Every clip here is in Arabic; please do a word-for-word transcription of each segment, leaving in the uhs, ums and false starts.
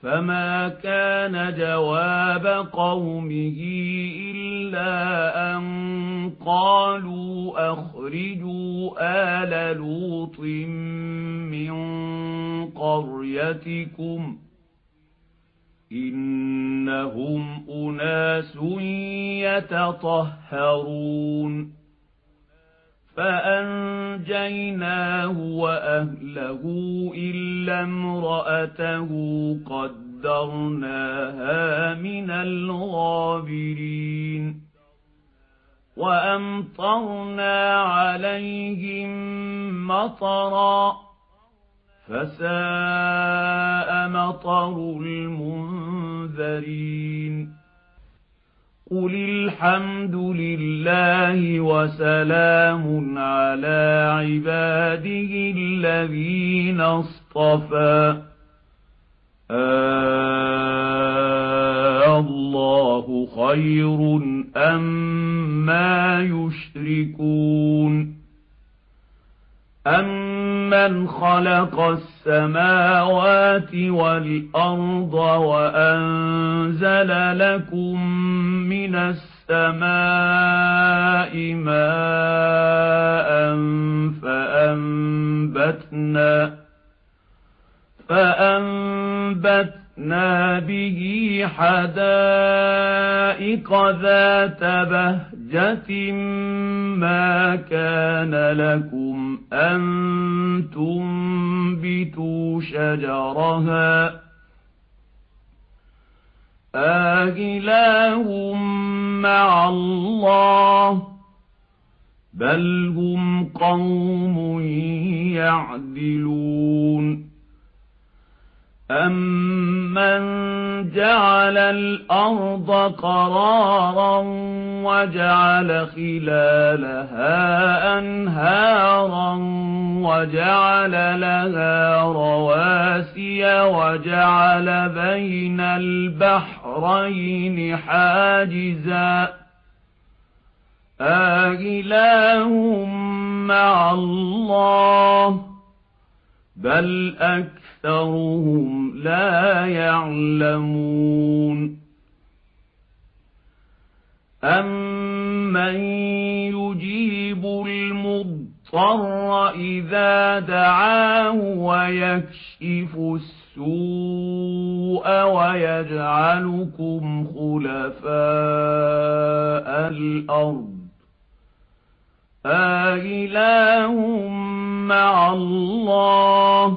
فما كان جواب قومه إلا أن قالوا أخرجوا آل لوط من قريتكم إنهم أناس يتطهرون فأنجيناه وأهله إلا امرأته قدرناها من الغابرين وأمطرنا عليهم مطرا فساء مطر المنذرين قل الحمد لله وسلام على عباده الذين اصطفى آه الله خير أما يشركون أمن خلق السماوات والأرض وأنزل لكم من السماء ماء فأنبتنا فأنبتنا به حدائق ذات بهجة ما كان لكم أن تنبتوا شجرها آإله مع الله بل هم قوم يعدلون أمن جعل الأرض قرارا وجعل خلالها أنهارا وجعل لها رواسي وجعل بين البحرين حاجزا آإله مع الله بل أكثرهم لا يعلمون أمن يجيب المضطر إذا دعاه ويكشف السوء ويجعلكم خلفاء الأرض آإله مع الله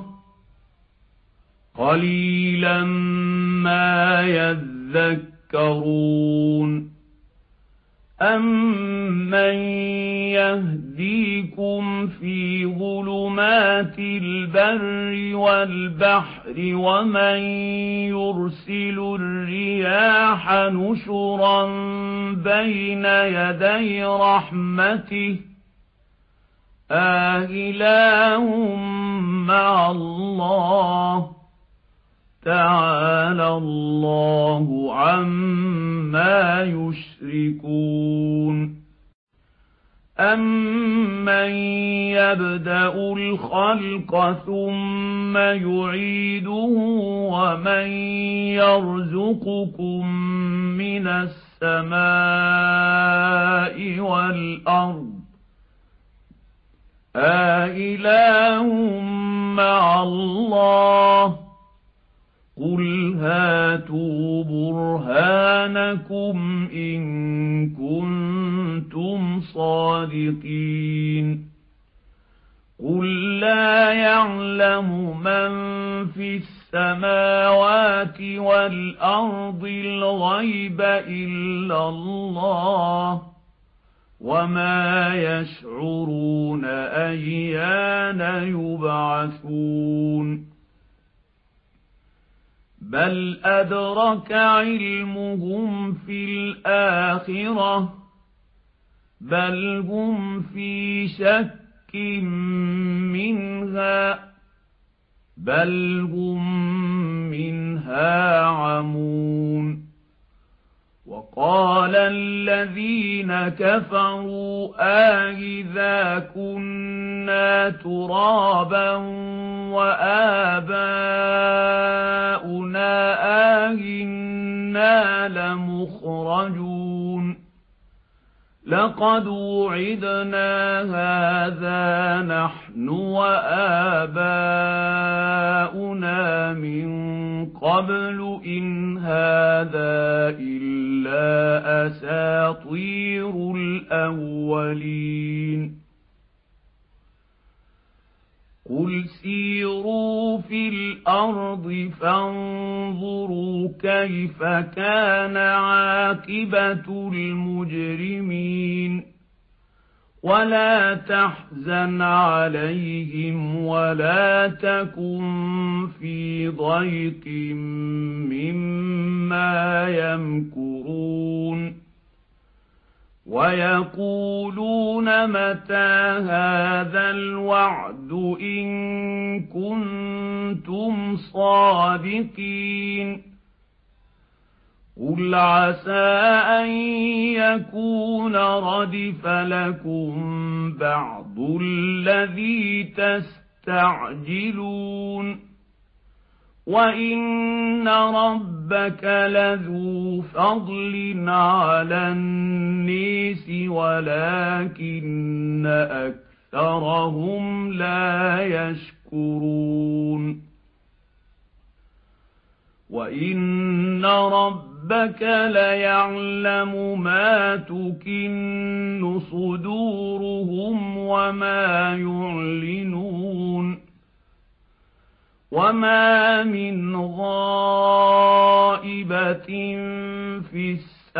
قليلا ما يذكرون أمن يهديكم في ظلمات البر والبحر ومن يرسل الرياح نشرا بين يدي رحمته آإله مع الله تعالى الله عما يشركون أمن يبدأ الخلق ثم يعيده ومن يرزقكم من السماء والأرض آإله مع الله قل هاتوا برهانكم إن كنتم صادقين قل لا يعلم من في السماوات والأرض الغيب إلا الله وما يشعرون أيان يبعثون بل أدرك علمهم في الآخرة بل هم في شك منها بل هم منها عمون وقال الذين كفروا أإذا كنا ترابا وآباؤنا لمخرجون لقد وعدنا هذا نحن وآباؤنا من قبل إن هذا إلا أساطير الأولين قل سيروا في الأرض فانظروا كيف كان عاقبة المجرمين ولا تحزن عليهم ولا تكن في ضيق مما يمكرون ويقولون متى هذا الوعد إن كنتم صادقين قل عسى أن يكون ردف لكم بعض الذي تستعجلون وإن ربك لذو فضل على الناس ولكن أكثرهم لا يشكرون وإن ربك ليعلم ما تكن صدورهم وما يعلنون وما من غائبة في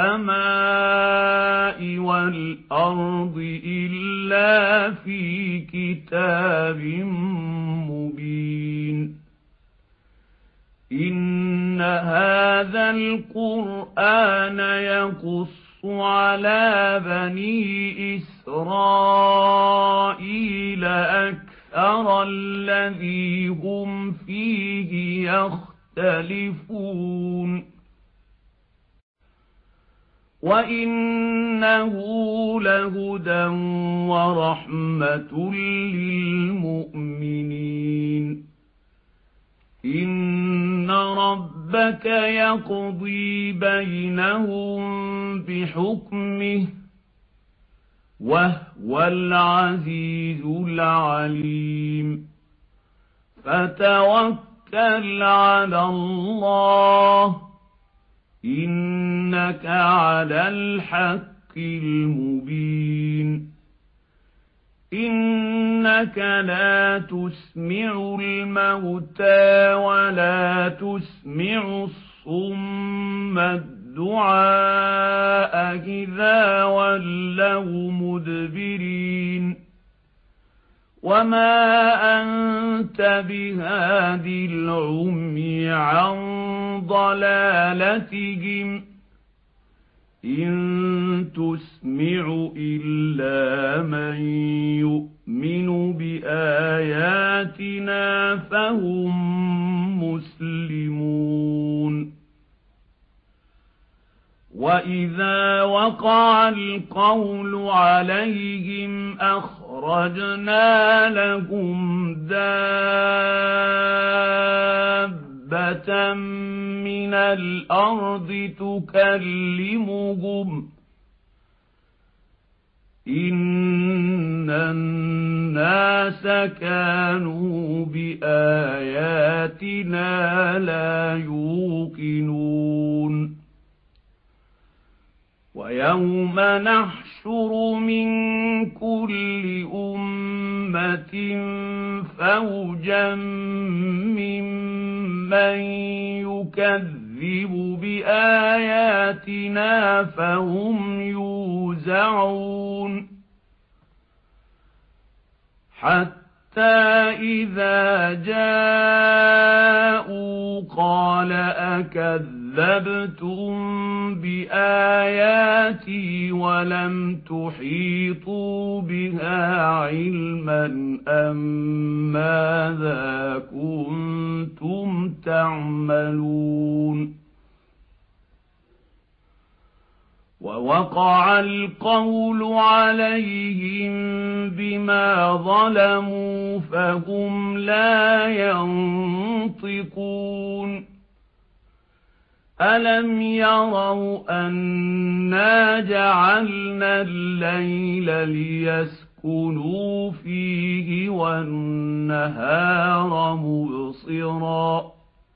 السماء والأرض إلا في كتاب مبين إن هذا القرآن يقص على بني إسرائيل أكثر أرى الذي هم فيه يختلفون وإنه لهدى ورحمة للمؤمنين إن ربك يقضي بينهم بحكمه وهو العزيز العليم فتوكل على الله إنك على الحق المبين إنك لا تسمع الموتى ولا تسمع الصم الدعاء إذا ولوا مدبرين وما أنت بهاد العمي عن ضلالتهم إن تسمع إلا من يؤمن بآياتنا فهم مسلمون وإذا وقع القول عليهم أخرجنا لهم دابة من الأرض تكلمهم إن الناس كانوا بآياتنا لا يوقنون ويوم نحشر من كل أمة فوجا ممن يكذب بآياتنا فهم يوزعون حتى إذا جاءوا قال أكذبتم بآياتي ولم تحيطوا بها علما أم ماذا كنتم تعملون ووقع القول عليهم بما ظلموا فهم لا ينطقون ألم يروا أنا جعلنا الليل ليسكنوا فيه والنهار مبصرا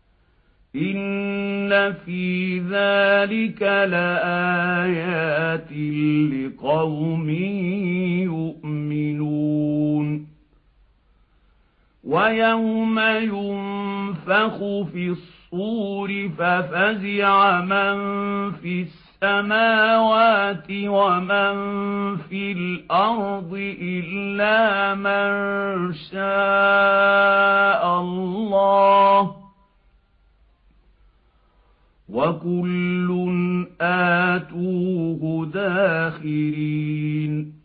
إن في ذلك لآيات لقوم يؤمنون ويوم ينفخ في الصور ففزع من في السماوات ومن في الأرض إلا من شاء الله وكل آتوه داخرين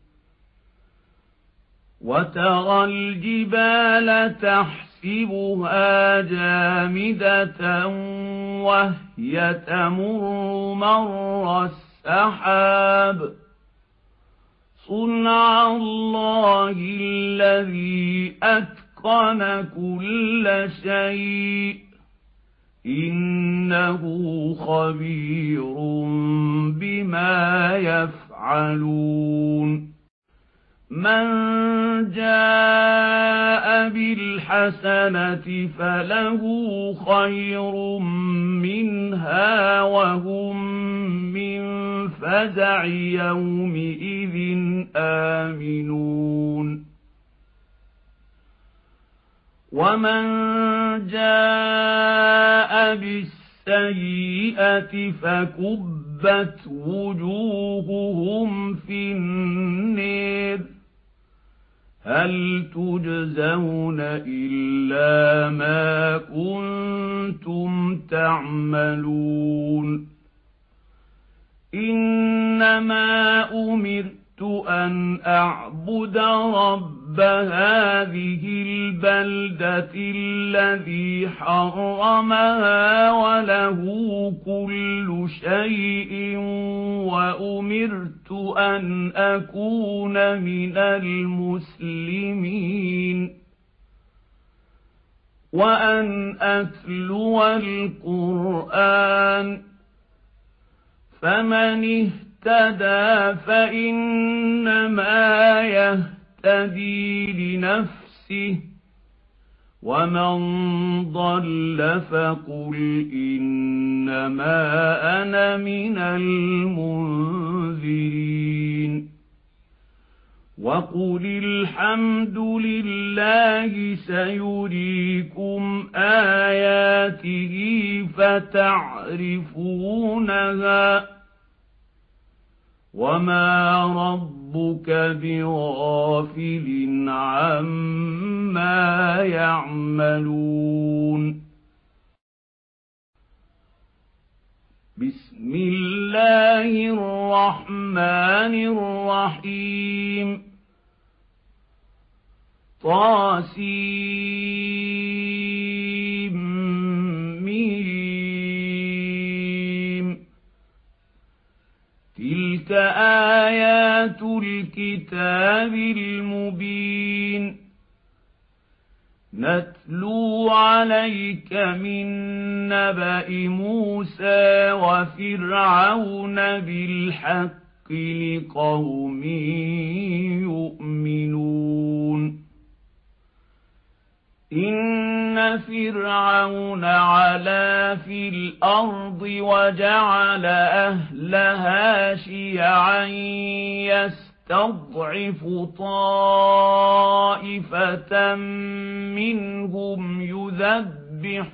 وترى الجبال تحسبها جامدة وهي تمر مر السحاب صنع الله الذي أتقن كل شيء إنه خبير بما يفعلون من جاء بالحسنة فله خير منها وهم من فزع يومئذ آمنون ومن جاء بالسيئة فكبت وجوههم في النار هل تجزون إلا ما كنتم تعملون إنما أمرت أن أعبد رب هذه البلدة الذي حرمها وله كل شيء وأمرت أن أكون من المسلمين وأن أتلو القرآن فمن اهتدى فإنما يهتدي لنفسه ومن ضل فقل إنما أنا من المنذرين وقل الحمد لله سيريكم آياته فتعرفونها وما ربك بغافل عما يعملون بسم الله الرحمن الرحيم طاسيم ميم تلك آيات الكتاب المبين نتلو عليك من نبأ موسى وفرعون بالحق لقوم يؤمنون إن فرعون علا في الأرض وجعل أهلها شيعا يستضعف طائفة منهم يذبح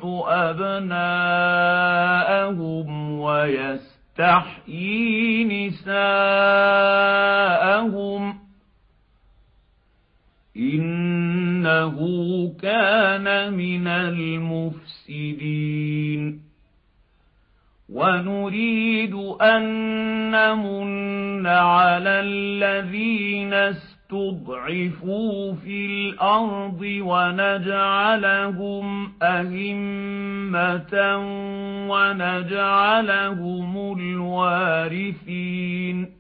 أبناءهم ويستحيي نساءهم إنه كان من المفسدين ونريد أن نمن على الذين استضعفوا في الأرض ونجعلهم أئمة ونجعلهم الوارثين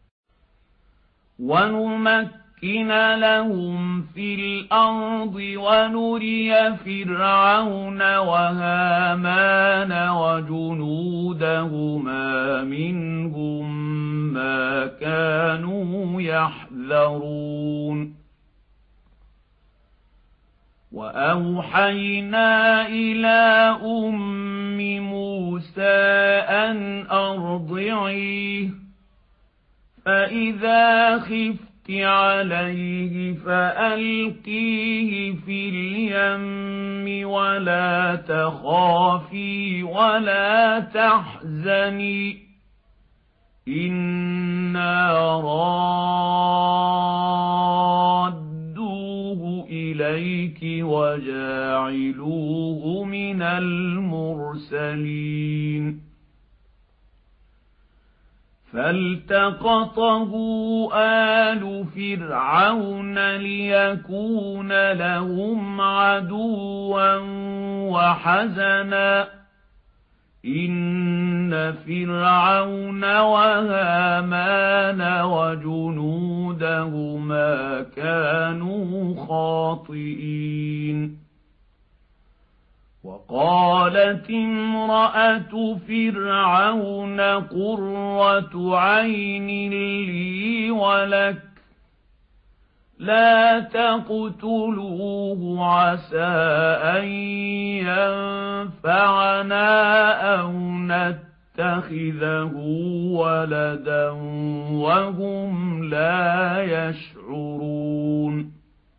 ونمكن لهم في الأرض ونري فرعون وهامان وجنودهما فأخذهما منهم ما كانوا يحذرون وأوحينا إلى أم موسى أن أرضعيه فإذا خفت عليه فألقيه في اليم ولا تخافي ولا تحزني إنا رادوه إليك وجاعلوه من المرسلين فالتقطه آل فرعون ليكون لهم عدوا وحزنا إن فرعون وهامان وجنودهما كانوا خاطئين وقالت امرأة فرعون قرة عين لي ولك لا تقتلوه عسى أن ينفعنا أو نتخذه ولدا وهم لا يشعرون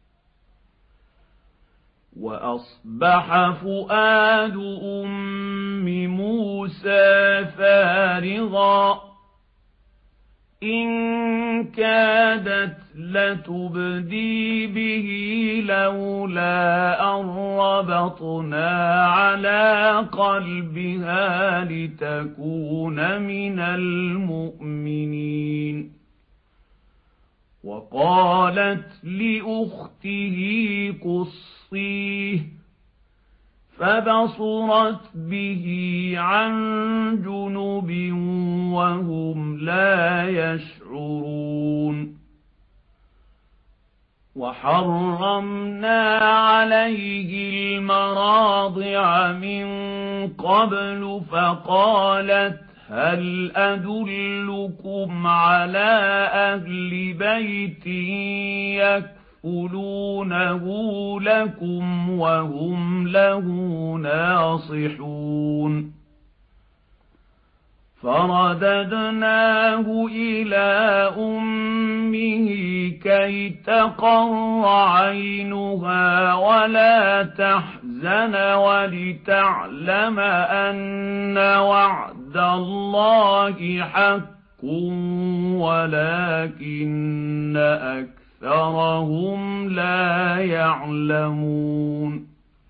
وأصبح فؤاد أم موسى فارغا إن كادت لتبدي به لولا أن ربطنا على قلبها لتكون من المؤمنين وقالت لأخته قصيه فبصرت به عن جنب وهم لا يشعرون وحرمنا عليه المراضع من قبل فقالت هل أدلكم على أهل بيت يكفلونه لكم وهم له ناصحون فرددناه إلى أمه كي تقر عينها ولا تحزن ولتعلم أن وعد الله حق ولكن أكثرهم لا يعلمون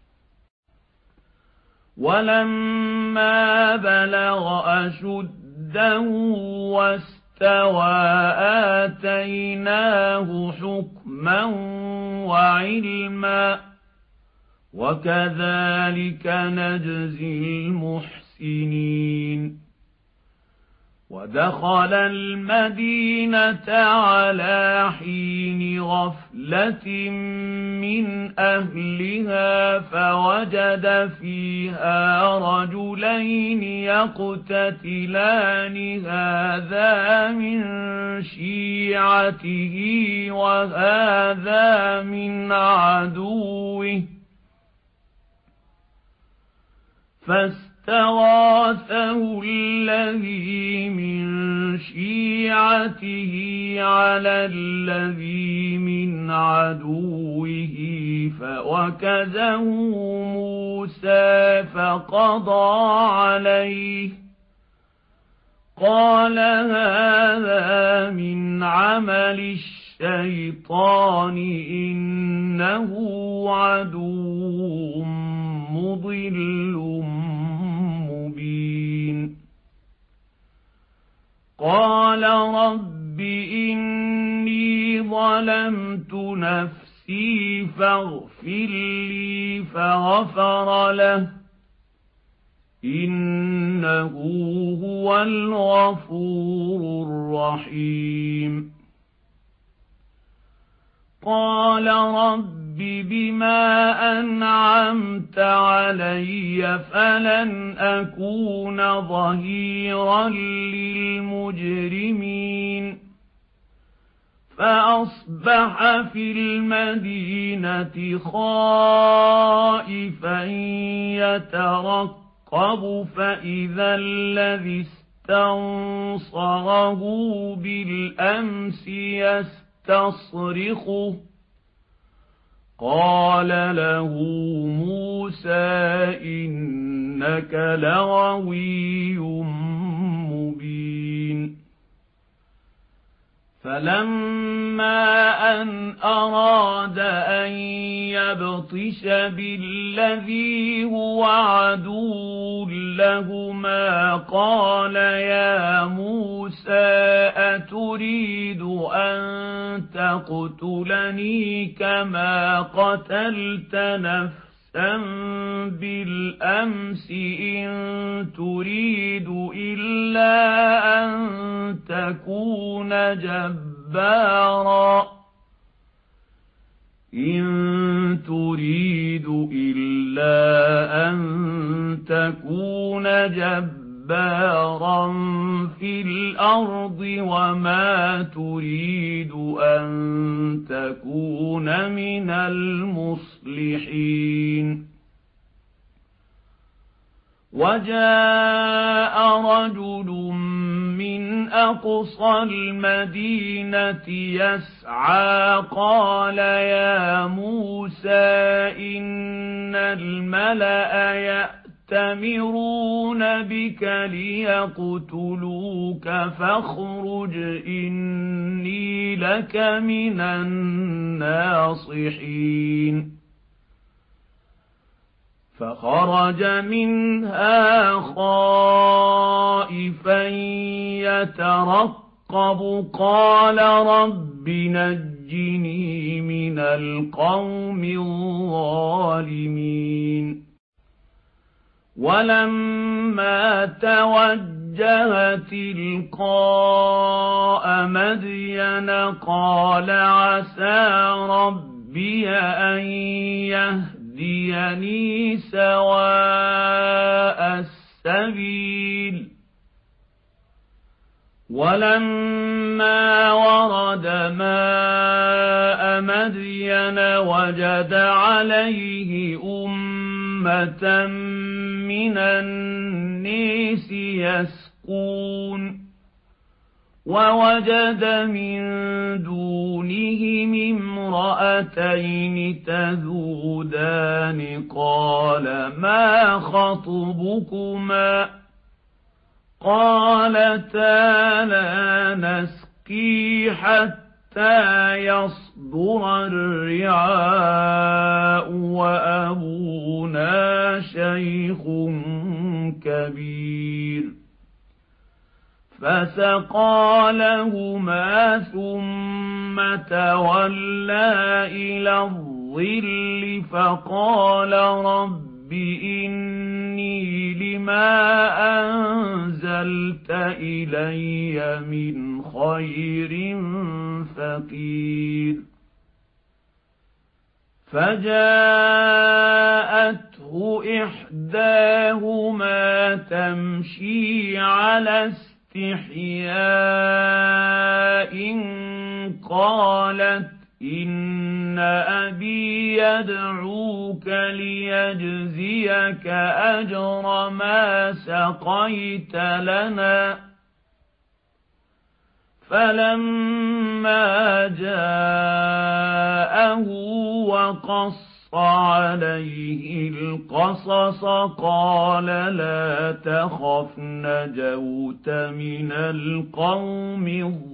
ولما بلغ أشده واستوى آتيناه حكما وعلما وكذلك نجزي المحسنين ودخل المدينة على حين غفلة من أهلها فوجد فيها رجلين يقتتلان هذا من شيعته وهذا من عدوه فاستغاثه الذي من شيعته على الذي من عدوه فوكزه موسى فقضى عليه قال هذا من عمل الشيطان إنه عدو مضل مبين قال رب إني ظلمت نفسي فاغفر لي فغفر له إنه هو الغفور الرحيم قال رب رب بما أنعمت علي فلن أكون ظهيرا للمجرمين فأصبح في المدينة خائفا يترقب فإذا الذي استنصره بالأمس يستصرخه قال له موسى إنك لغوي مبين فلما أن أراد أن يبطش بالذي هو عدو لهما قال يا موسى أتريد أن تقتلني كما قتلت نفسا بالأمس إن تريد إلا أن تكون جبارا إن تريد إلا أن تكون جبارا في الأرض وما تريد أن تكون من المصلحين وجاء رجل من أقصى المدينة يسعى قال يا موسى إن الملأ يأتمرون بك ليقتلوك فاخرج إني لك من الناصحين فخرج منها خائفا يترقب قال رب نجني من القوم الظالمين ولما توجه تلقاء مدين قال عسى ربي أن يهديني سواء السبيل ولما ورد ماء مدين وجد عليه أمة من الناس يسقون ووجد من دونهم امرأتين تذودان قال ما خطبكما قالتا لا نسقي حتى يصدر الرعاء وأبونا شيخ كبير فسقى لهما ثم تولى إلى الظل فقال رب إني لما أنزلت إلي من خير فقير فجاءته إحداهما تمشي على استحياء قالت إن أبي يدعوك ليجزيك أجر ما سقيت لنا فلما جاءه وقص عليه القصص قال لا تخف نجوت من القوم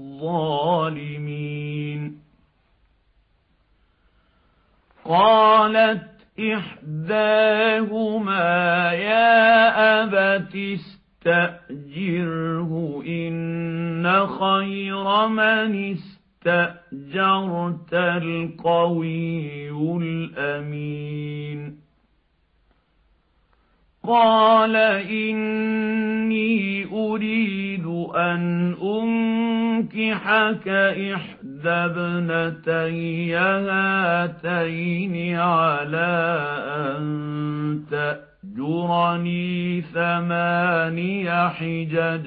الظالمين قالت إحداهما يا أبت استأجره إن خير من استأجرت القوي الأمين قال إني أريد أن أنكحك إحدى ابنتي هاتين على أن تأجرني ثماني حجج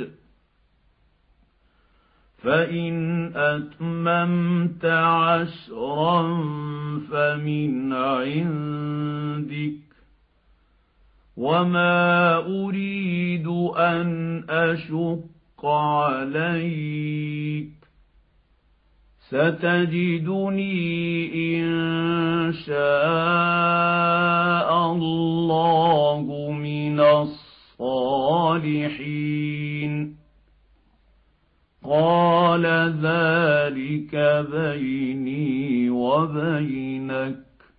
فإن أتممت عشرا فمن عندك وما أريد أن أشق عليك ستجدني إن شاء الله من الصالحين قال ذلك بيني وبينك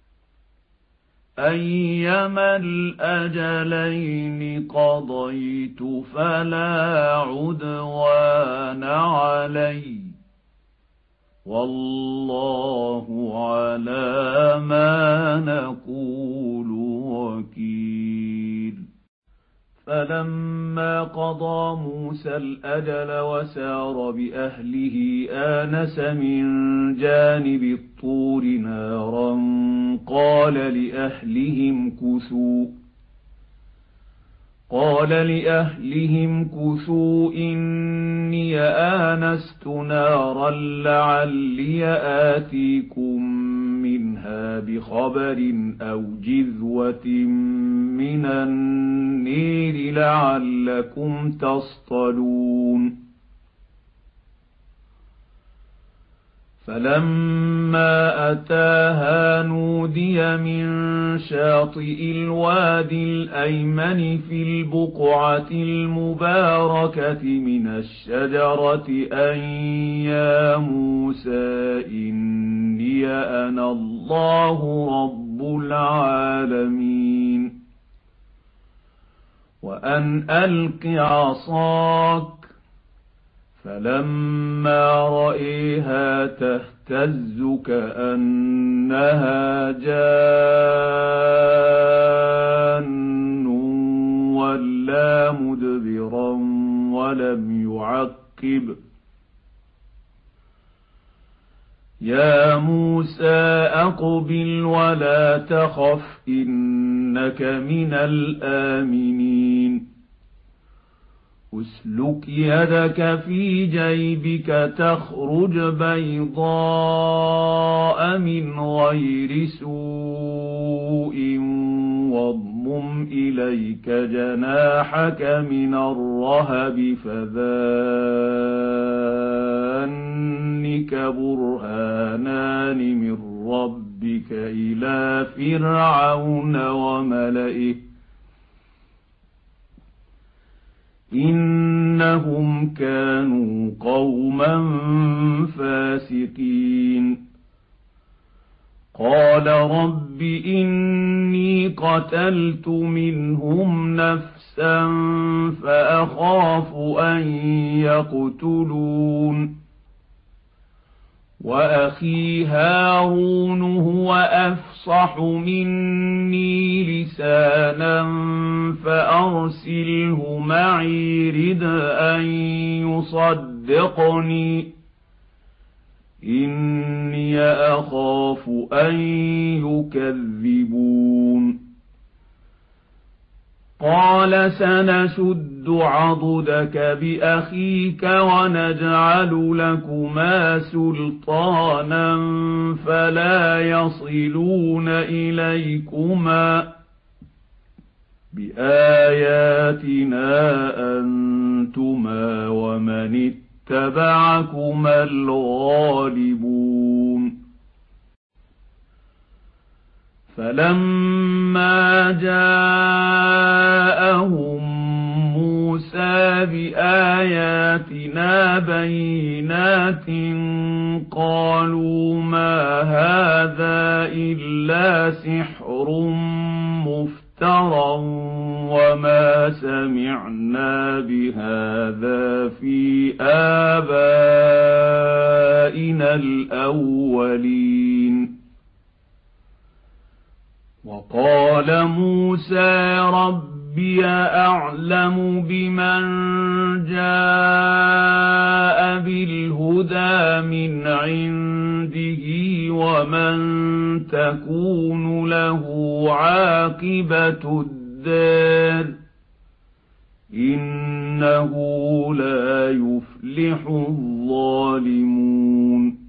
أيما الأجلين قضيت فلا عدوان علي والله على ما نقول وكيل. فلما قضى موسى الأجل وسار بأهله آنس من جانب الطور نارا قال لأهلهم كثوا قال لأهلهم كثوا إني آنست نارا لعلي آتيكم منها بخبر أو جذوة من النير لعلكم تصطلون. فلما أتاها نودي من شاطئ الوادي الأيمن في البقعة المباركة من الشجرة أن يا موسى إني أنا الله رب العالمين وأن ألق عصاك فلما رأيها تهتز كأنها جان ولا مدبرا ولم يعقب يا موسى أقبل ولا تخف إنك من الآمنين اسلك يدك في جيبك تخرج بيضاء من غير سوء واضمم إليك جناحك من الرهب فذانك برهانان من ربك إلى فرعون وملئه إنهم كانوا قوما فاسقين. قال رب إني قتلت منهم نفسا فأخاف أن يقتلون وأخي هارون هو أفصح مني لسانا فأرسله معي رد أن يصدقني إني أخاف أن يكذبون. قال سنشد عضدك بأخيك ونجعل لكما سلطانا فلا يصلون إليكما بآياتنا أنتما ومن اتبعكما الغالبون. فلما جاءهم موسى بآياتنا بينات قالوا ما هذا إلا سحر مفترى وما سمعنا بهذا في آبائنا الأولين. وقال موسى ربي أعلم بمن جاء بالهدى من عنده ومن تكون له عاقبة الدار إنه لا يفلح الظالمون.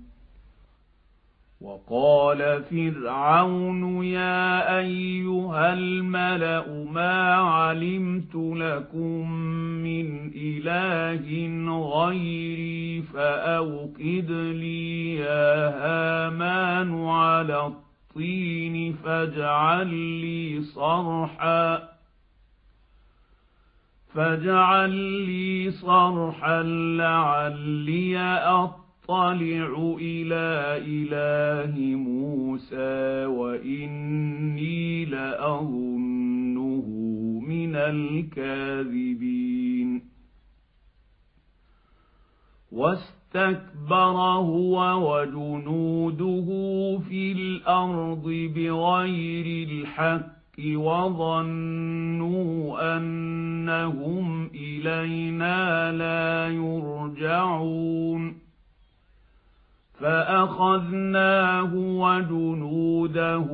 وقال فرعون يا أيها الملأ ما علمت لكم من إله غيري فأوقد لي يا هامان على الطين فاجعل لي صرحا فاجعل لي صرحا لعلي أطلع إلى إله موسى وإني لأظنه من الكاذبين. واستكبر هو وجنوده في الأرض بغير الحق وظنوا أنهم إلينا لا يرجعون فأخذناه وجنوده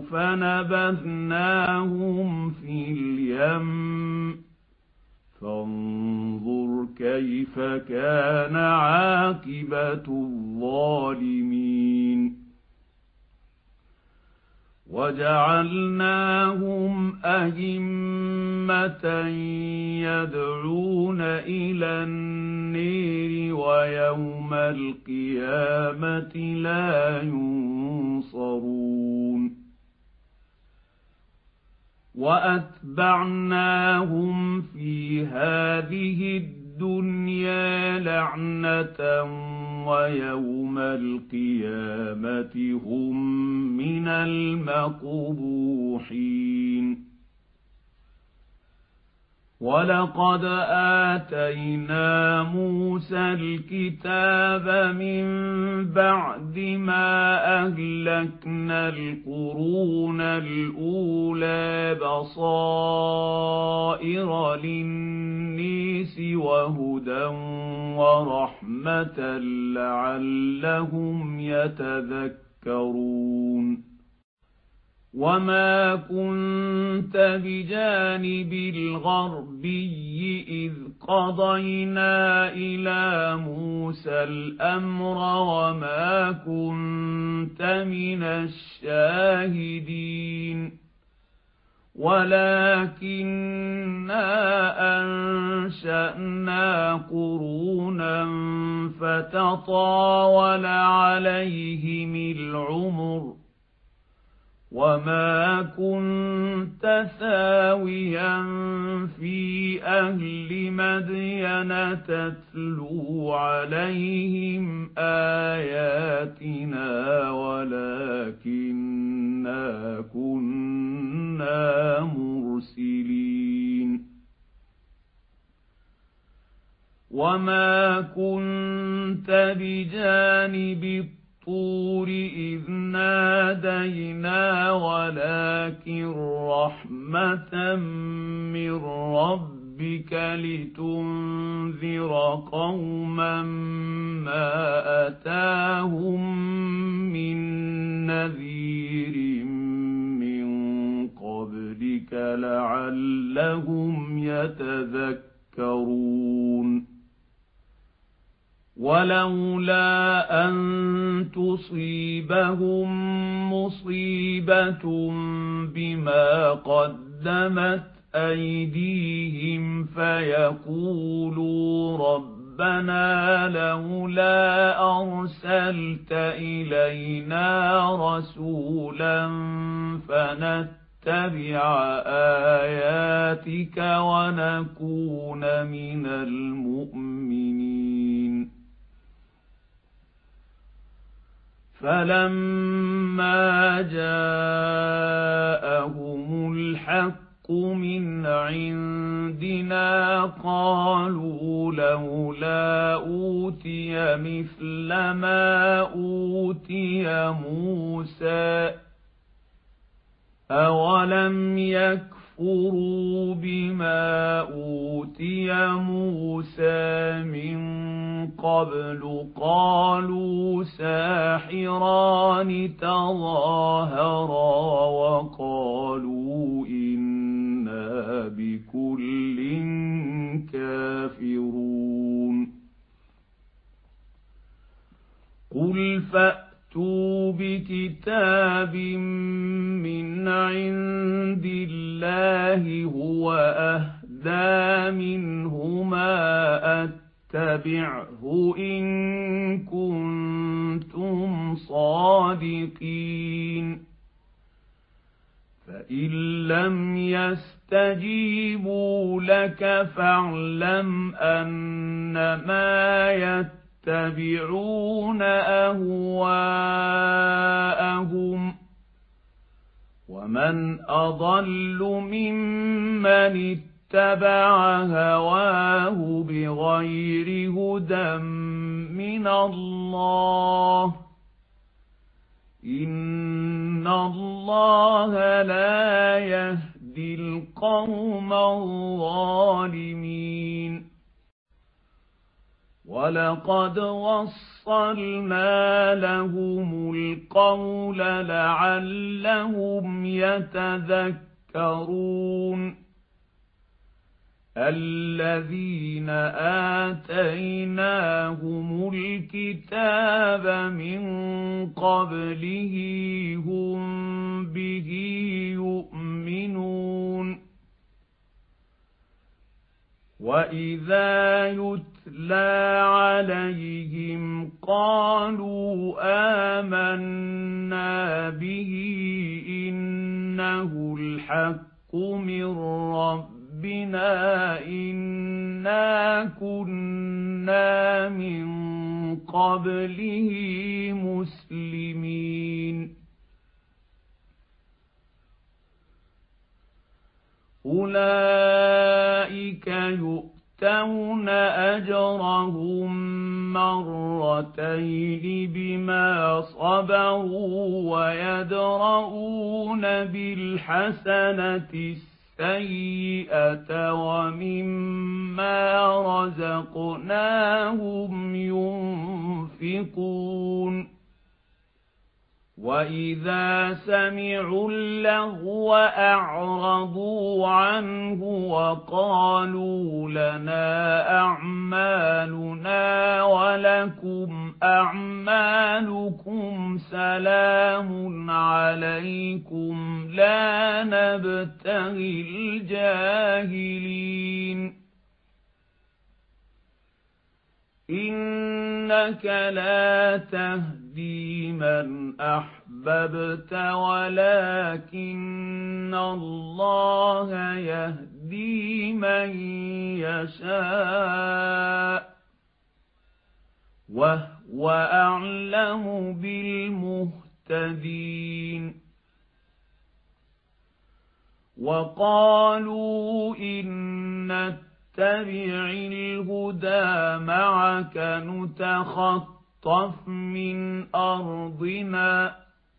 فنبذناهم في اليم فانظر كيف كان عاقبة الظالمين. وجعلناهم أئمة يدعون إلى النير ويوم القيامة لا ينصرون. وأتبعناهم في هذه الدنيا لعنة ويوم القيامة هم من المقبوحين. ولقد آتينا موسى الكتاب من بعد ما أهلكنا القرون الأولى بصائر للناس وهدى ورحمة لعلهم يتذكرون. وما كنت بجانب الغربي إذ قضينا إلى موسى الأمر وما كنت من الشاهدين ولكننا أنشأنا قرونا فتطاول عليهم العمر وما كنت ثاويا في أهل مدين تتلو عليهم آياتنا ولكننا كنا مرسلين. وما كنت بجانب الطور إذ نادينا ولكن رحمة من ربك لتنذر قوما ما أتاهم من نذير من قبلك لعلهم يتذكرون. ولولا أن تصيبهم مصيبة بما قدمت أيديهم فيقولوا ربنا لولا أرسلت إلينا رسولا فنتبع آياتك ونكون من المؤمنين. فلما جاءهم الحق من عندنا قالوا لولا أوتي مثل ما أوتي موسى أولم يكفروا بما أوتي موسى من قبل قالوا ساحران تظاهرا وقالوا إنا بكل كافرون قل فأتوا بكتاب من عند الله هو أهدى منهما أتبعه إن كنتم صادقين فإن لم يستجيبوا لك فاعلم أنما يتبعون أهواءهم ومن أضل ممن اتبع هواه بغير هدى من الله إن الله لا يهدي القوم الظالمين ولقد وصلنا لهم القول لعلهم يتذكرون الذين آتيناهم الكتاب من قبله هم به يؤمنون وإذا يتلى عليهم قالوا آمنا به إنه الحق من ربنا ربنا إنا كنا من قبله مسلمين أولئك يؤتون أجرهم مرتين بما صبروا ويدرؤون بالحسنة السيئة ومما رزقناهم ينفقون وإذا سمعوا اللغو أعرضوا عنه وقالوا لنا أعمالنا ولكم أعمالكم سلام عليكم لا نبتغي الجاهلين إنك لا تهدي من أحببت ولكن الله يهدي من يشاء وهو أعلم بالمهتدين وقالوا إن اتبع الهدى معك نتخطف من أرضنا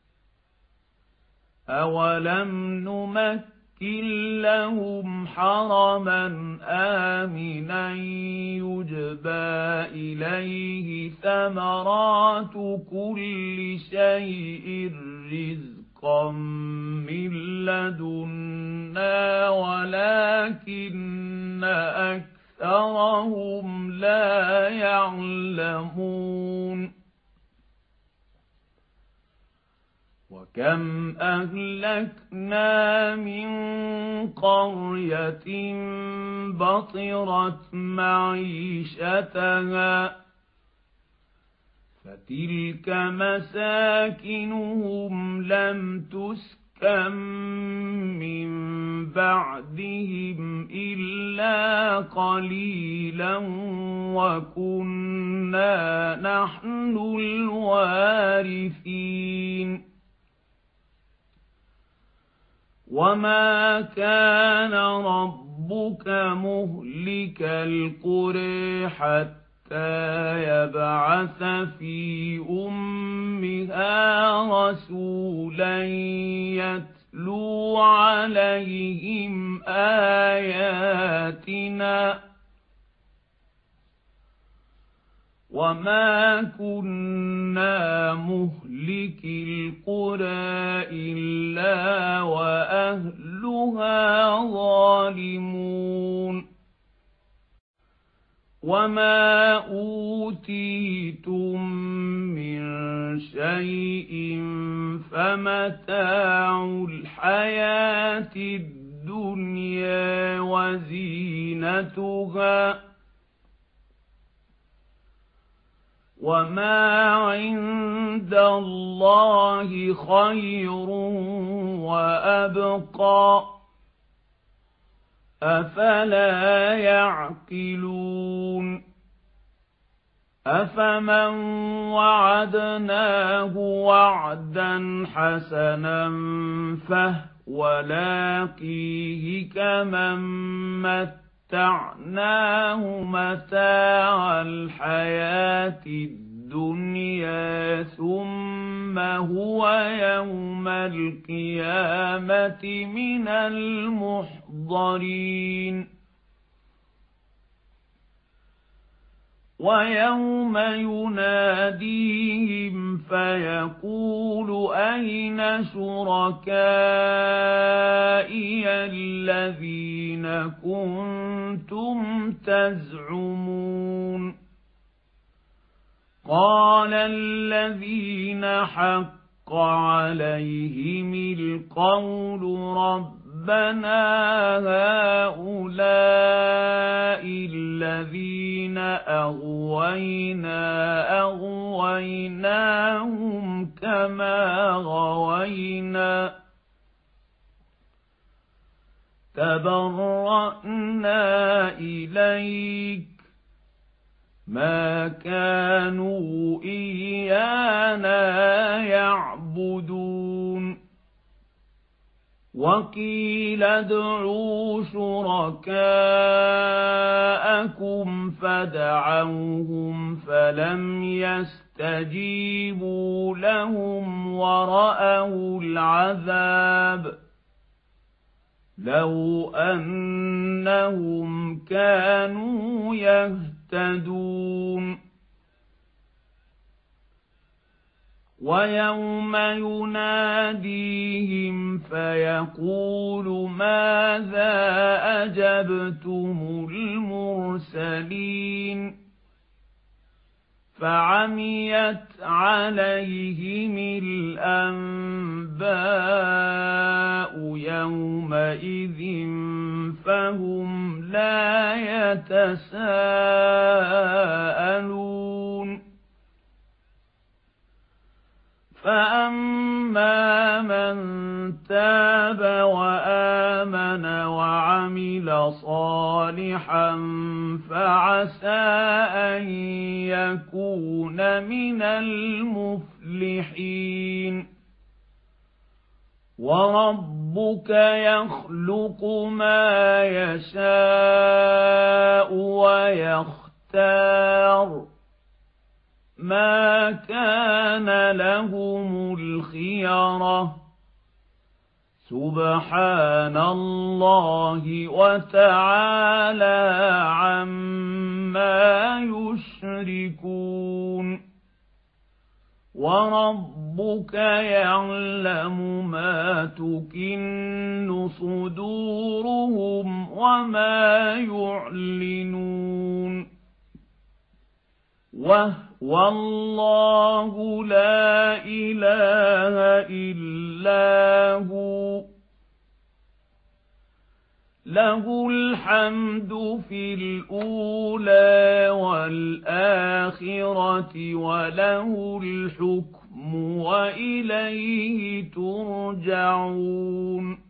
أولم نمكن لهم حرما آمنا يجبى إليه ثمرات كل شيء رزقا من لدنا ولكن أكثرهم لا يعلمون وكم أهلكنا من قرية بطرت معيشتها فتلك مساكنهم لم تسكن من بعدهم إلا قليلا وكنا نحن الوارثين وما كان ربك مهلك القرى حتى يبعث في أمها رسولا يتلو عليهم آياتنا وما كنا مهلكي القرى إلا وأهلها ظالمون وما أوتيتم من شيء فمتاع الحياة الدنيا وزينتها وما عند الله خير وأبقى أفلا يعقلون أفمن وعدناه وعدا حسنا فهو لاقيه كمن متعناه متاع الحياة الدنيا ثم هو يوم القيامة من المحضرين ويوم يناديهم فيقول أين شركائي الذين كنتم تزعمون قال الذين حق عليهم القول ربنا هؤلاء الذين أغوينا أغويناهم كما غوينا تبرأنا إليك ما كانوا إيانا يعبدون وقيل ادعوا شركاءكم فدعوهم فلم يستجيبوا لهم ورأوا العذاب لو أنهم كانوا يهتدون ويوم يناديهم فيقول ماذا أجبتم المرسلين فعميت عليهم الأنباء يومئذ فهم لا يتساءلون فأما من تاب وآمن وعمل صالحا فعسى أن يكون من المفلحين وربك يخلق ما يشاء ويختار ما كان لهم الخيرة سبحان الله وتعالى عما يشركون وربك يعلم ما تكن صدورهم وما يعلنون وهو الله لا إله إلا هو له الحمد في الأولى والآخرة وله الحكم وإليه ترجعون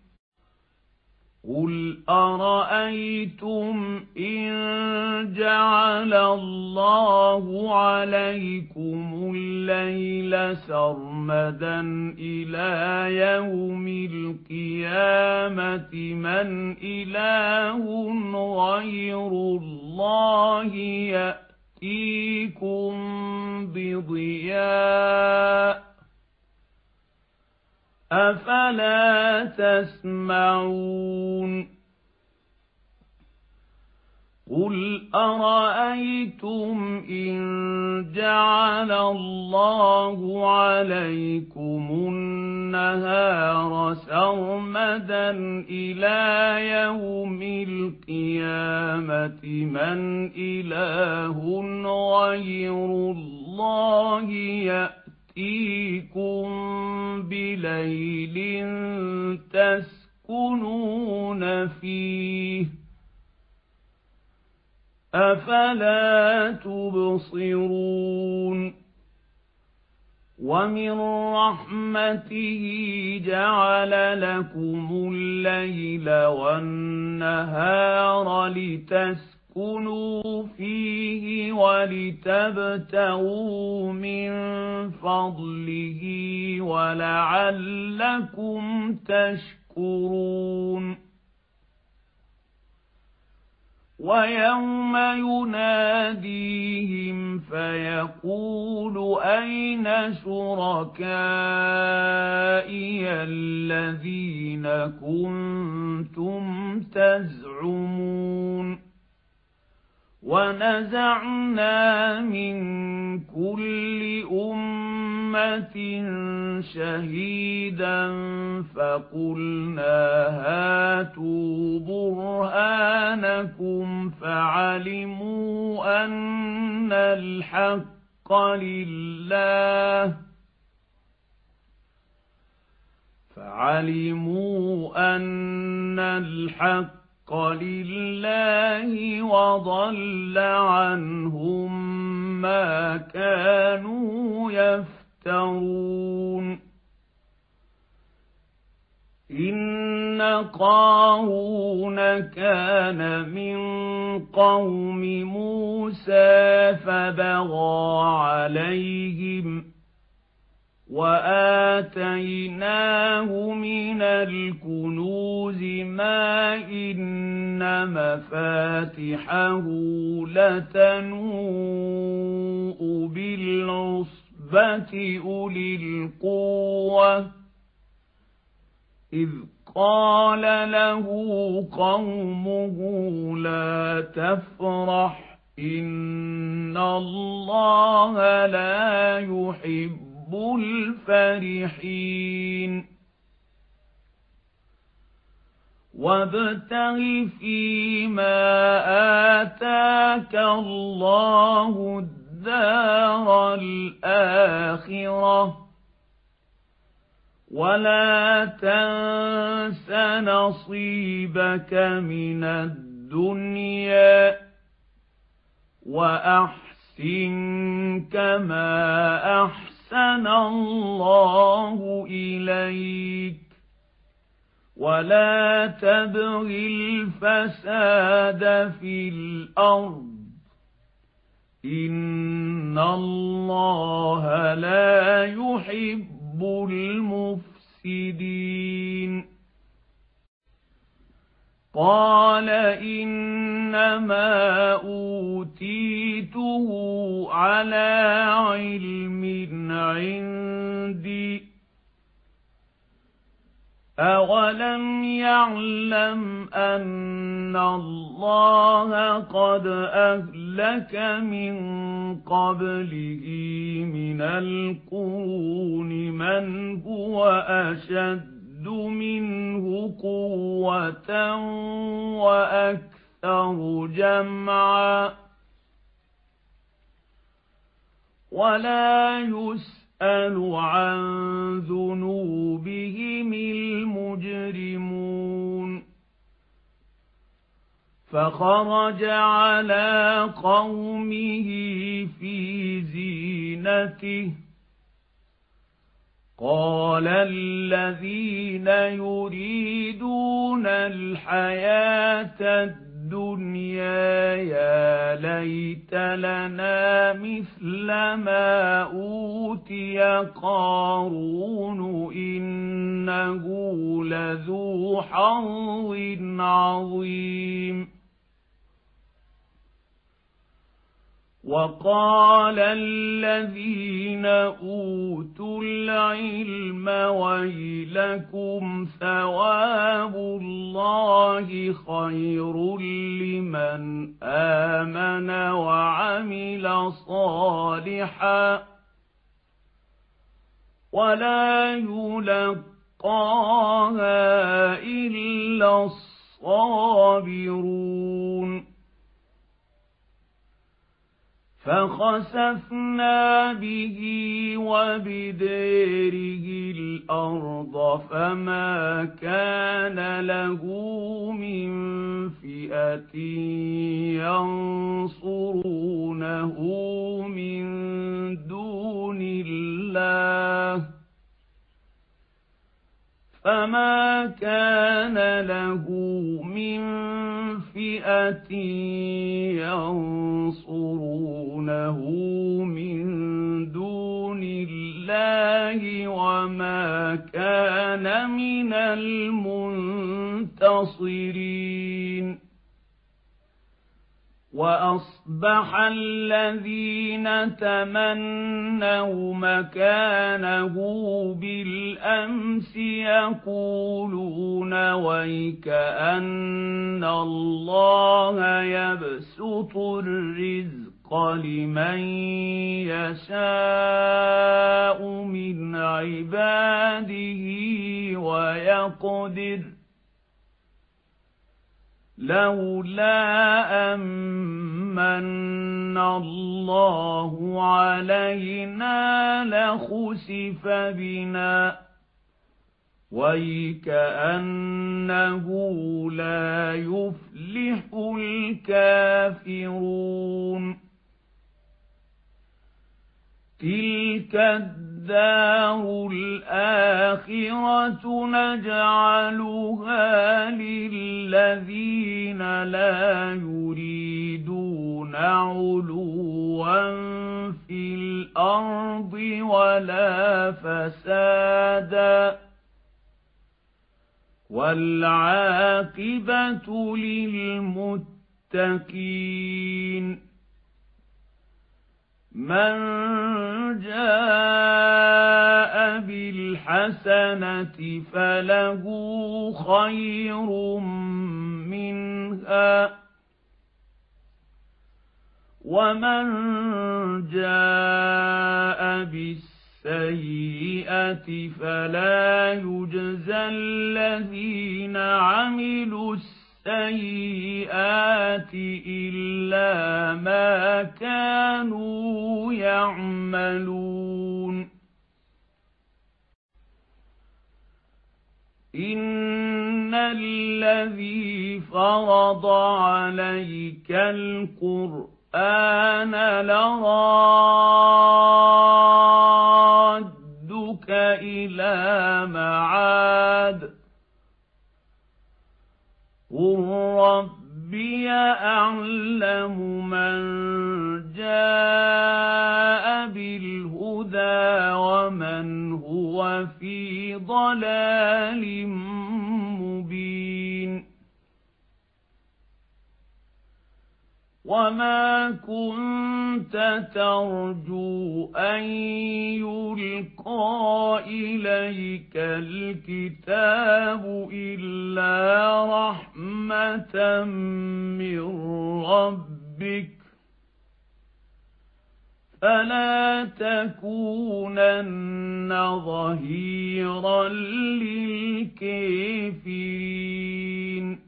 قل أرأيتم إن جعل الله عليكم الليل سرمدا إلى يوم القيامة من إله غير الله يأتيكم بضياء أفلا تسمعون قُلْ أَرَأَيْتُمْ إِن جَعَلَ اللَّهُ عَلَيْكُمُ النَّهَارَ سَرْمَدًا إِلَىٰ يَوْمِ الْقِيَامَةِ مَنْ إِلَٰهٌ غَيْرُ اللَّهِ يَأْتِيكُم بِلَيْلٍ تَسْكُنُونَ فِيهِ أَفَلَا تُبْصِرُونَ وَمِن رَّحْمَتِهِ جَعَلَ لَكُمُ اللَّيْلَ وَالنَّهَارَ لِتَسْكُنُوا فِيهِ وَلِتَبْتَغُوا مِن فَضْلِهِ وَلَعَلَّكُمْ تَشْكُرُونَ وَيَوْمَ يُنَادِيهِمْ فَيَقُولُ أَيْنَ شُرَكَائِيَ الَّذِينَ كُنتُمْ تَزْعُمُونَ وَنَزَعْنَا مِن كُلِّ أُمَّةٍ شَهِيدًا فَقُلْنَا هَاتُوا بُرْهَانَكُمْ فَعَلِمُوا أَنَّ الْحَقَّ لِلَّهِ فَعَلِمُوا أَنَّ الْحَقَّ لِلَّهِ وَضَلَّ عَنْهُم مَّا كَانُوا يَفْتَرُونَ إِنَّ قَارُونَ كَانَ مِن قَوْمِ مُوسَىٰ فَبَغَىٰ عَلَيْهِمْ وَآتَيْنَاهُ مِنَ الْكُنُوزِ مَا إِنَّ مَفَاتِحَهُ لَتَنُوءُ بِالْعُصْبَةِ أُولِي الْقُوَّةِ إِذْ قَالَ لَهُ قَوْمُهُ لَا تَفْرَحْ إِنَّ اللَّهَ لَا يُحِبُّ الْفَرِحِينَ وَابْتَغِ فِيمَا آتَاكَ اللَّهُ الدَّارَ الْآخِرَةَ وَلَا تَنسَ نَصِيبَكَ مِنَ الدُّنْيَا وَأَحْسِن كَمَا أَحْسَنَ أَحْسَنَ اللَّهُ إِلَيْكَ وَلَا تَبْغِ الْفَسَادَ فِي الْأَرْضِ إِنَّ اللَّهَ لَا يُحِبُّ الْمُفْسِدِينَ قَالَ إِنَّمَا أُوتِيتُهُ عَلَى عِلْمٍ عِندِي أَوَلَمْ يَعْلَمْ أَنَّ اللَّهَ قَدْ أَهْلَكَ مِن قَبْلِهِ مِنَ الْقُرُونِ مَنْ هُوَ أَشَدُّ مِنْهُ قُوَّةً وَأَكْثَرُ جَمْعًا وَلَا يُسْأَلُ عَن ذُنُوبِهِمِ الْمُجْرِمُونَ فَخَرَجَ عَلَى قَوْمِهِ فِي زِينَتِهِ قَالَ الَّذِينَ يُرِيدُونَ الْحَيَاةَ الدُّنْيَا يَا لَيْتَ لَنَا مِثْلَ مَا أُوتِيَ قَارُونُ إِنَّهُ لَذُو حَظٍّ عَظِيمٍ وقال الذين أوتوا العلم ويلكم ثواب الله خير لمن آمن وعمل صالحا ولا يلقاها إلا الصابرون فخسفنا به وبداره الأرض فما كان له من فئة ينصرونه من دون الله فما كان له من فئة ينصرونه من دون الله وما كان من المنتصرين وأصبح الذين تمنوا مكانه بالأمس يقولون ويكأن الله يبسط الرزق لمن يشاء من عباده ويقدر لولا أمن الله علينا لخسف بنا ويكأنه لا يفلح الكافرون تلك الدار الآخرة نجعلها للذين لا يريدون علوا في الأرض ولا فسادا والعاقبة للمتقين من جاء بالحسنة فله خير منها ومن جاء بالسيئة فلا يجزى الذين عملوا السيئات إلا ما كانوا يعملون إن الذي فرض عليك القرآن لرادك إلى معاد قل ربي أعلم من جاء بالهدى ومن هو في ضلال مبين وما كنت ترجو أن يلقى إليك الكتاب إلا رحمة من ربك فلا تكونن ظهيرا للكافرين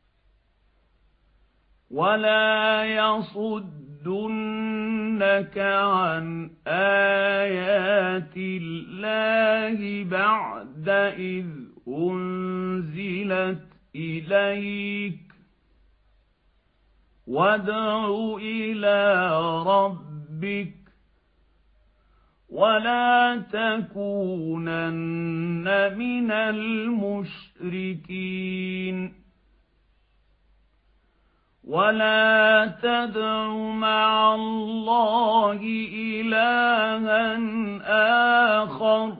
ولا يصدنك عن آيات الله بعد إذ أنزلت إليك وادع إلى ربك ولا تكونن من المشركين ولا تدع مع الله إلها آخر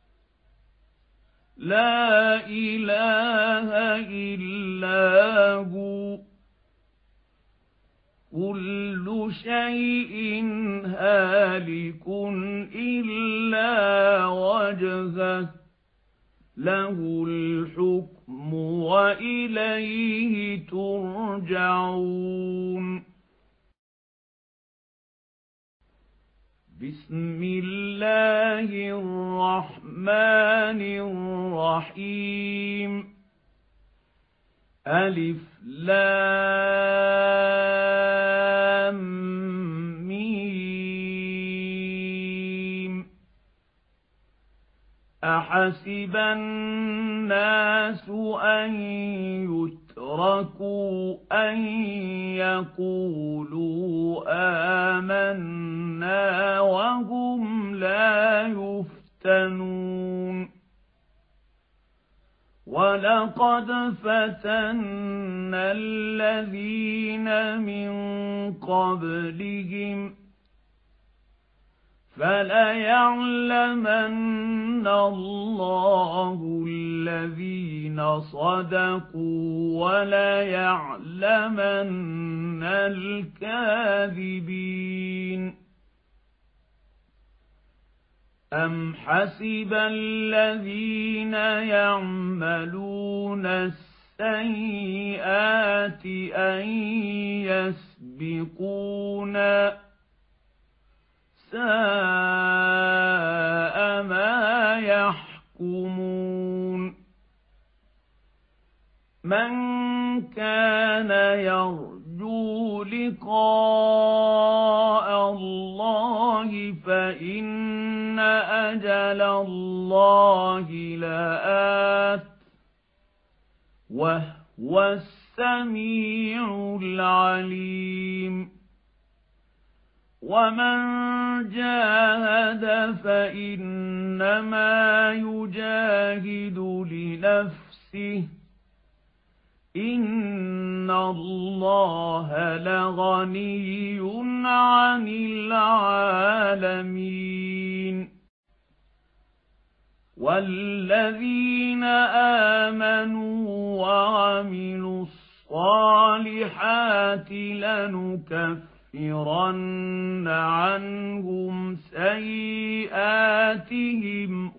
لا إله إلا هو كل شيء هالك إلا وجهه له الحكم وإليه ترجعون بسم الله الرحمن الرحيم ألف لام ميم أحسب الناس أن يتركوا أن يقولوا آمنا وهم لا يفتنون ولقد فتنا الذين من قبلهم فليعلمن الله الذين صدقوا وليعلمن الكاذبين أم حسب الذين يعملون السيئات أن يسبقونا ساء ما يحكمون من كان يرجو لقاء الله فإن أجل الله لآت وهو السميع العليم ومن جاهد فإنما يجاهد لنفسه إن الله لغني عن العالمين والذين آمنوا وعملوا الصالحات لنكفرن عنهم سيئاتهم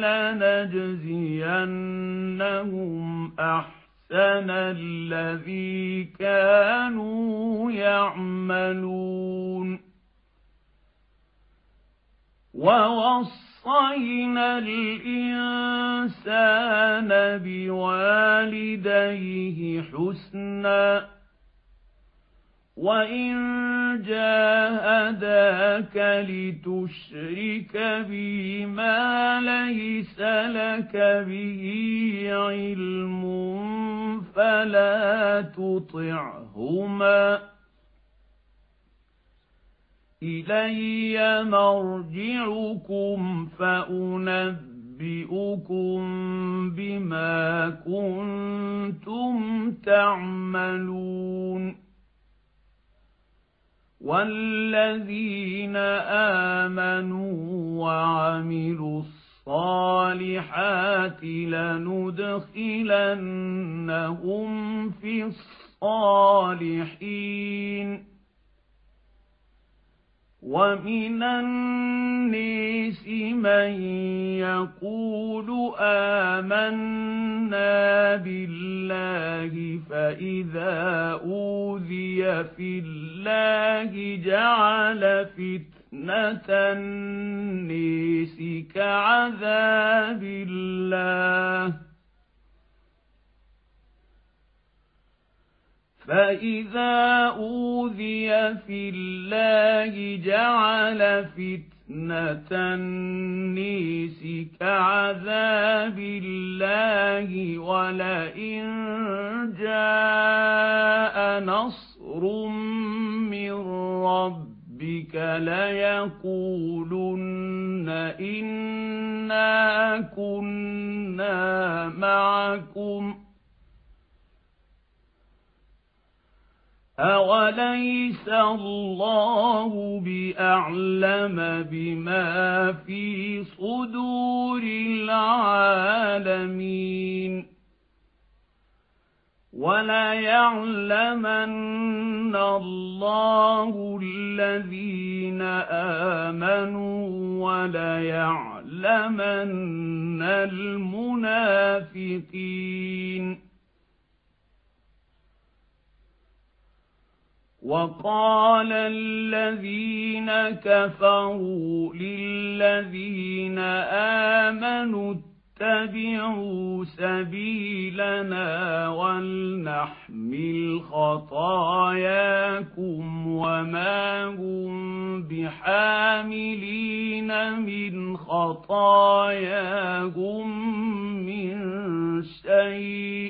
ولنجزينهم أحسن الذي كانوا يعملون ووصينا الإنسان بوالديه حسنا وإن جاهداك لتشرك بي ما ليس لك به علم فلا تطعهما إلي مرجعكم فأنبئكم بما كنتم تعملون والذين آمنوا وعملوا الصالحات لندخلنهم في الصالحين ومن الناس من يقول آمنا بالله فإذا أوذي في الله جعل فتنة الناس كعذاب الله فإذا أوذي في الله جعل فتنة الناس كعذاب الله ولئن جاء نصر من ربك ليقولن إنا كنا معكم أوليس الله بأعلم بما في صدور العالمين وَلَيَعْلَمَنَّ اللَّهُ الَّذِينَ آمَنُوا وَلَيَعْلَمَنَّ الْمُنَافِقِينَ وَقَالَ الَّذِينَ كَفَرُوا لِلَّذِينَ آمَنُوا اتَّبِعُوا سَبِيلَنَا وَلْنَحْمِلْ خَطَايَاكُمْ وَمَا هُمْ بِحَامِلِينَ مِنْ خَطَايَاهُمْ مِنْ شَيْءٍ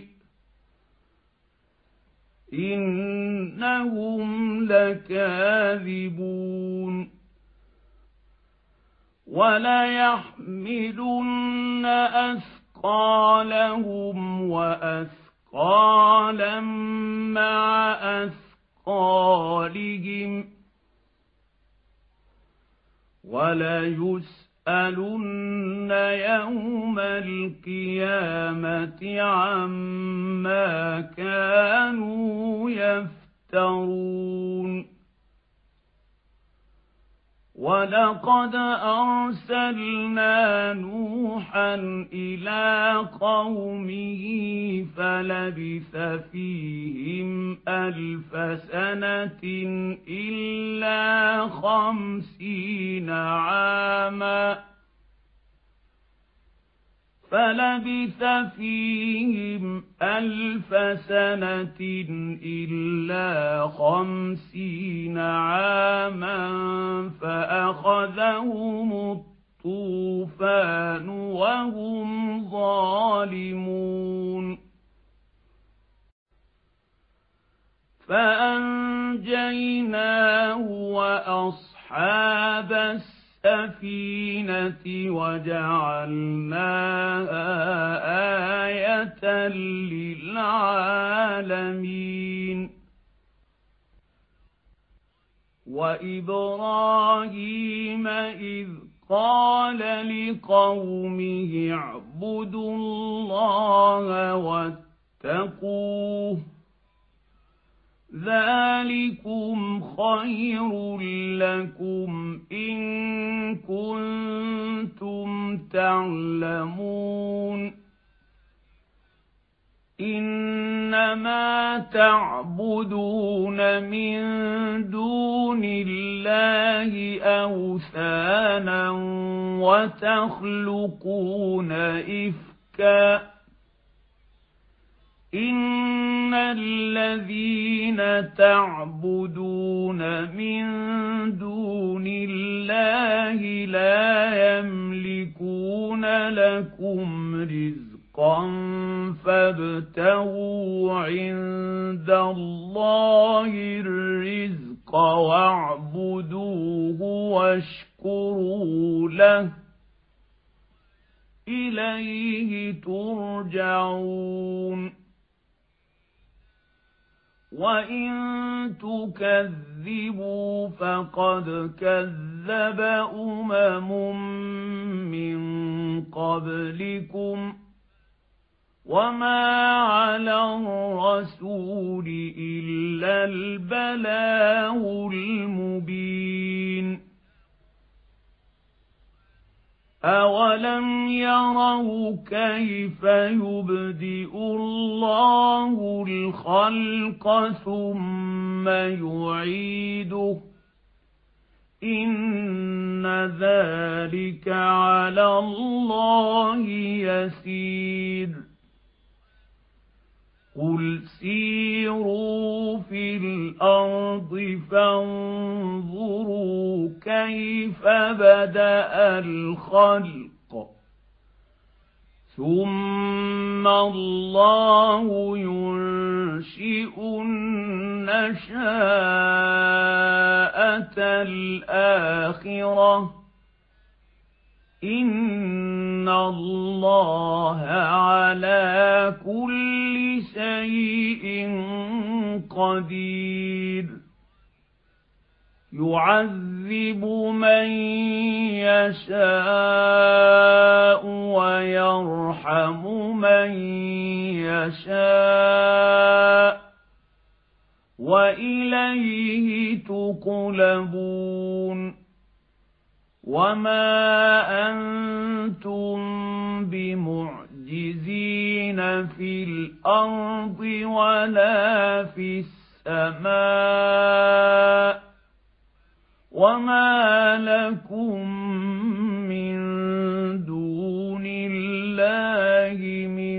إِنَّهُمْ لَكَاذِبُونَ وَلَيَحْمِلُنَّ أَثْقَالَهُمْ وَأَثْقَالًا مَّعَ أَثْقَالِهِمْ وَلَيُسْأَلُنَّ يَوْمَ الْقِيَامَةِ عَمَّا كَانُوا يَفْتَرُونَ وَلَقَدْ أَرْسَلْنَا نُوحًا إِلَىٰ قَوْمِهِ فَلَبِثَ فِيهِمْ أَلْفَ سَنَةٍ إِلَّا خَمْسِينَ عَامًا فَلَبِثَ فِيهِمْ أَلْفَ سَنَةٍ إِلَّا خَمْسِينَ عَامًا فَأَخَذَهُمُ الطُّوفَانُ وَهُمْ ظَالِمُونَ فَأَنجَيْنَاهُ وَأَصْحَابَ السَّفِينَةِ وَجَعَلْنَاهَا آيَةً لِلْعَالَمِينَ وَإِبْرَاهِيمَ إِذْ قَالَ لِقَوْمِهِ اعْبُدُوا اللَّهَ وَاتَّقُوهُ ذَلِكُمْ خَيْرٌ لَكُمْ إِن كُنتُمْ تَعْلَمُونَ إِنَّمَا تَعْبُدُونَ مِن دُونِ اللَّهِ أَوْثَانًا وَتَخْلُقُونَ إِفْكًا إِنَّ الَّذِينَ تَعْبُدُونَ مِن دُونِ اللَّهِ لَا يَمْلِكُونَ لَكُمْ رِزْقًا فَابْتَغُوا عِندَ اللَّهِ الرِّزْقَ وَاعْبُدُوهُ وَاشْكُرُوا لَهُ إِلَيْهِ تُرْجَعُونَ وَإِن تُكَذِّبُوا فَقَدْ كَذَّبَ أُمَمٌ مِّن قَبْلِكُمْ وَمَا عَلَى الرَّسُولِ إِلَّا الْبَلَاغُ الْمُبِينُ أَوَلَمْ يَرَوْا كَيْفَ يُبْدِئُ اللَّهُ الْخَلْقَ ثُمَّ يُعِيدُهُ إِنَّ ذَلِكَ عَلَى اللَّهِ يَسِيرٌ قُلْ سِيرُوا فِي الْأَرْضِ فَانظُرُوا كَيْفَ بَدَأَ الْخَلْقَ ثُمَّ اللَّهُ يُنشِئُ النَّشَاءَةَ الْآخِرَةَ إِنَّ اللَّهَ عَلَى كُلِّ شَيْءٍ قَدِيرٌ يعذب من يشاء ويرحم من يشاء وإليه تقلبون وما أنتم بمعجزين في الأرض ولا في السماء وما لكم من دون الله من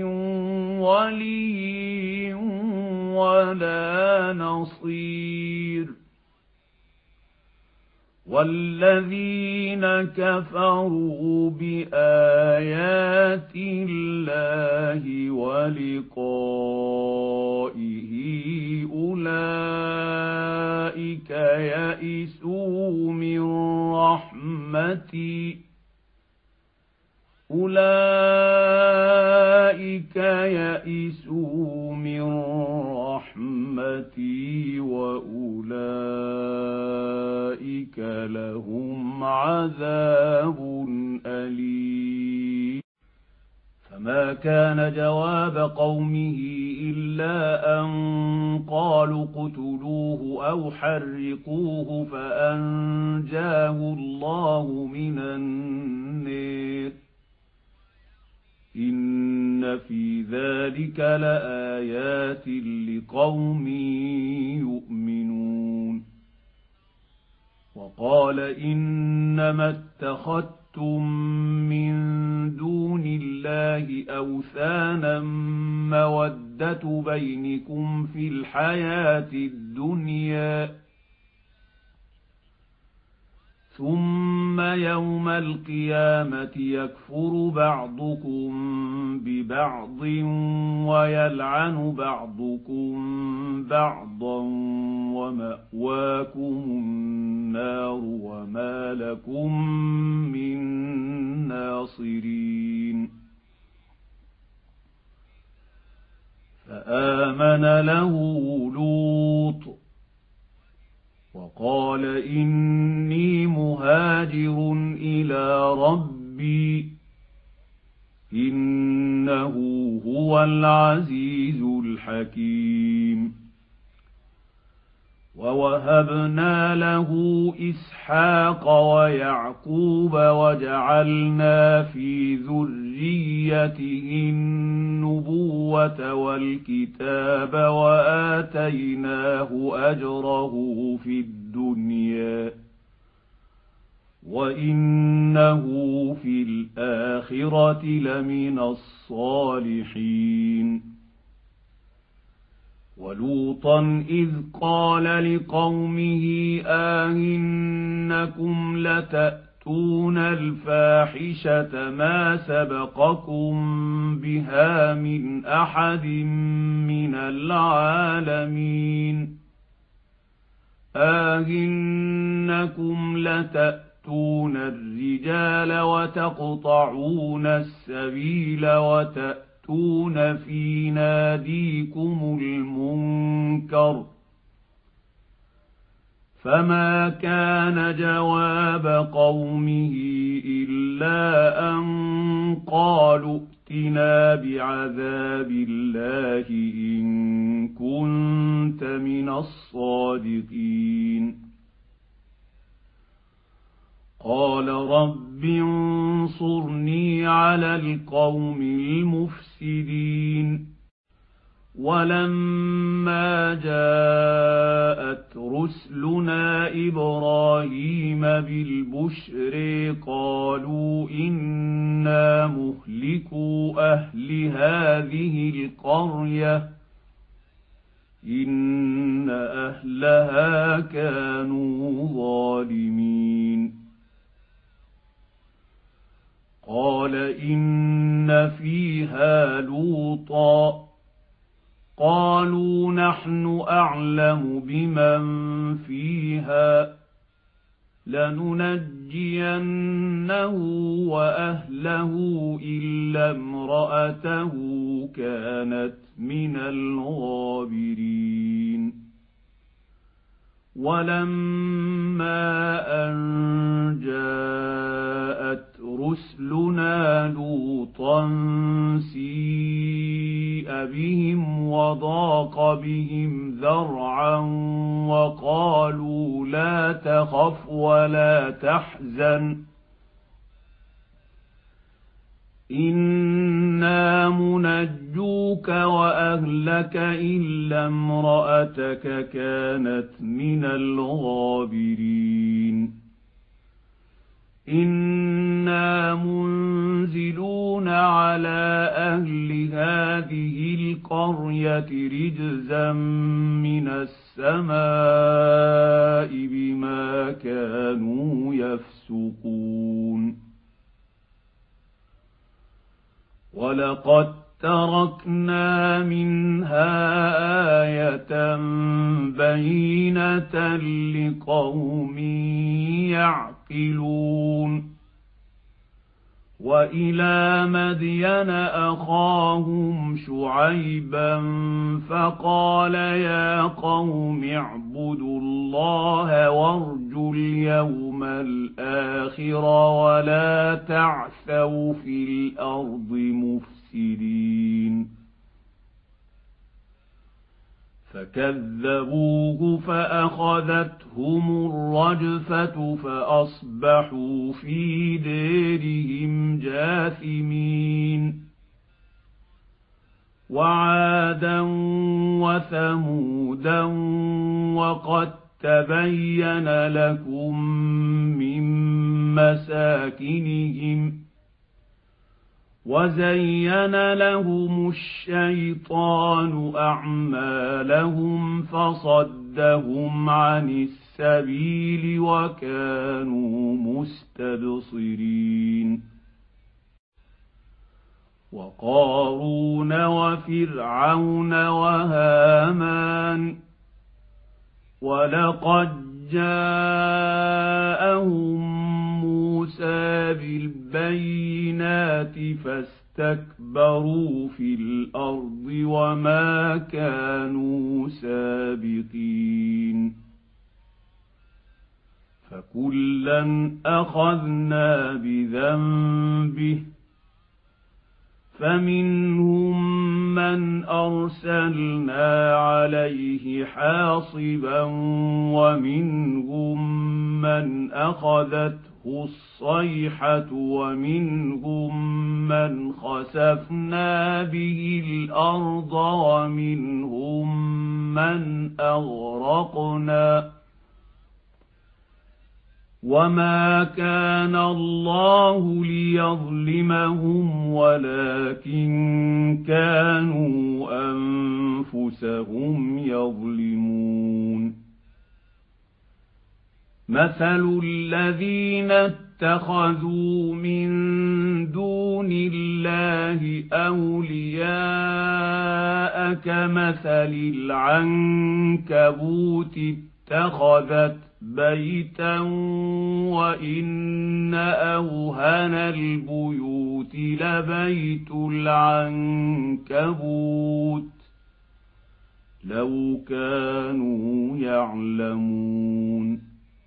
ولي ولا نصير والذين كفروا بآيات الله ولقائه أولئك يئسوا من رحمتي أولئك يئسوا من رحمتي وأولئك لهم عذاب أليم فما كان جواب قومه إلا أن قالوا اقتلوه أو حرقوه فأنجاه الله من النار إن في ذلك لآيات لقوم يؤمنون وقال إنما اتخذتم من دون الله أوثانا مودة بينكم في الحياة الدنيا ثم يوم القيامة يكفر بعضكم ببعض ويلعن بعضكم بعضا ومأواكم النار وما لكم من ناصرين فآمن له لوط وقال إني مهاجر إلى ربي إنه هو العزيز الحكيم ووهبنا له إسحاق ويعقوب وجعلنا في ذريته النبوة والكتاب وآتيناه أجره في الدنيا وإنه في الآخرة لمن الصالحين ولوطا إذ قال لقومه آئنكم لتأتون الفاحشة ما سبقكم بها من أحد من العالمين آئنكم لتأتون الرجال وتقطعون السبيل وتأتون تأتون في ناديكم المنكر فما كان جواب قومه إلا أن قالوا ائتنا بعذاب الله إن كنت من الصادقين قال رب انصرني على القوم المفسدين ولما جاءت رسلنا إبراهيم بالبشر قالوا إنا مهلكو أهل هذه القرية إن أهلها كانوا ظالمين قال إن فيها لوطا قالوا نحن أعلم بمن فيها لننجينه وأهله إلا امرأته كانت من الغابرين ولما فلما أن جاءت رسلنا لوطا سيء بهم وضاق بهم ذرعا وقالوا لا تخف ولا تحزن إنا منجوك وأهلك إلا امرأتك كانت من الغابرين إنا منزلون على أهل هذه القرية رجزا من السماء بما كانوا يفسقون ولقد تركنا منها آية بينة لقوم يعقلون وإلى مدين أخاهم شعيبا فقال يا قوم اعبدوا الله وارجوا اليوم الآخر ولا تعثوا في الأرض مفسدين فكذبوه فأخذتهم الرجفة فأصبحوا في ديرهم جاثمين وعادا وثمودا وقد تبين لكم من مساكنهم وزين لهم الشيطان أعمالهم فصدهم عن السبيل وكانوا مستبصرين وقارون وفرعون وهامان ولقد جاءهم موسى بالبينات فاستكبروا في الأرض وما كانوا سابقين فكلا أخذنا بذنبه فمنهم من أرسلنا عليه حاصبا ومنهم من أخذته الصيحة ومنهم من خسفنا به الأرض ومنهم من أغرقنا وما كان الله ليظلمهم ولكن كانوا أنفسهم يظلمون مثل الذين اتخذوا من دون الله أولياء كمثل العنكبوت اتخذت بيتا وإن أوهن البيوت لبيت العنكبوت لو كانوا يعلمون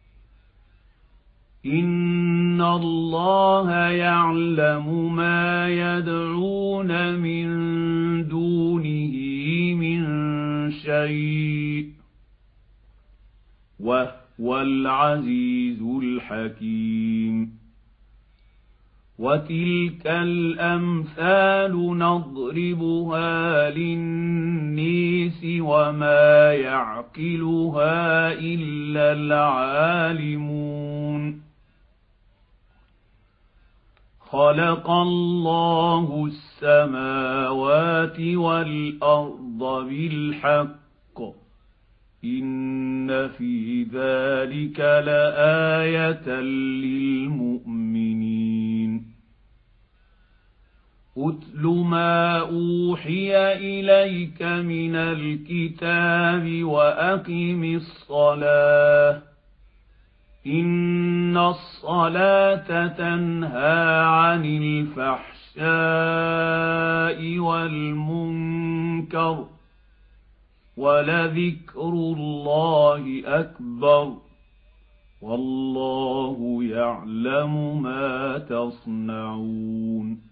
إن الله يعلم ما يدعون من دونه من شيء وهو العزيز الحكيم وتلك الأمثال نضربها للناس وما يعقلها إلا العالمون خلق الله السماوات والأرض بالحق إن في ذلك لآية للمؤمنين أتل ما أوحي إليك من الكتاب وأقم الصلاة إن الصلاة تنهى عن الفحشاء والمنكر ولذكر الله أكبر والله يعلم ما تصنعون